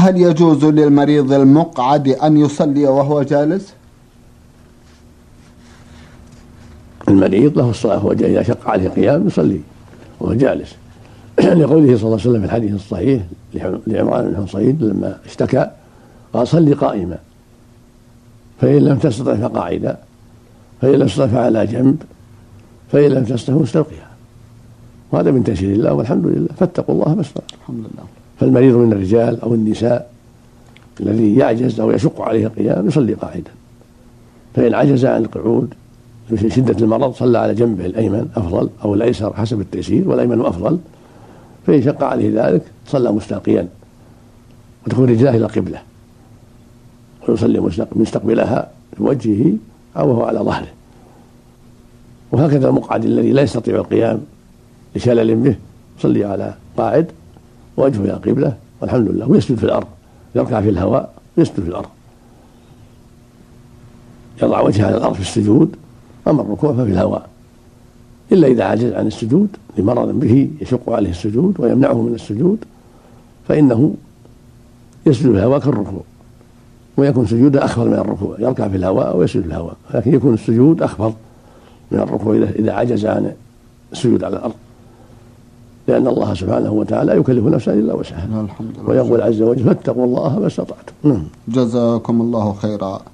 هل يجوز للمريض المقعد أن يصلي وهو جالس؟ المريض له الصلاة وهو إذا شق عليه قيام يصلي وهو جالس لقوله صلى الله عليه وسلم في الحديث الصحيح لعمران بن حصين لما اشتكى قال صلي قائما، فإن لم تستطع فقاعدا، فإن لم تستطع فعلى جنب، فإن لم تستطع مستلقيا. وهذا من تيسير الله والحمد لله، فاتقوا الله ما استطعتم. الحمد لله. فالمريض من الرجال أو النساء الذي يعجز أو يشق عليه القيام يصلي قاعدا، فإن عجز عن القعود في شدة المرض صلى على جنبه الأيمن أفضل أو الأيسر حسب التيسير، والأيمن أفضل. فإن شق عليه ذلك صلى مستلقيا وتكون رجلاه إلى القبلة ويصلي مستقبلها بوجهه أو وهو على ظهره. وهكذا المقعد الذي لا يستطيع القيام لشلل به يصلي على قاعد ووجهه إلى القبلة والحمد لله، ويسجد في الأرض، يركع في الهواء ويسجد في الأرض، يضع وجهه على الأرض في السجود، أما الركوع ففي الهواء، إلا إذا عجز عن السجود لمرض به يشق عليه السجود ويمنعه من السجود فإنه يسجد في الهواء كالركوع، ويكون سجوده أخفض من الركوع، يركع في الهواء ويسجد في الهواء، لكن يكون السجود أخفض من الركوع إذا عجز عن السجود على الأرض، لأن الله سبحانه وتعالى يكلف نفسا إلا وسعها، ويقول عز وجل فاتقوا الله ما استطعتم. جزاكم الله خيرا.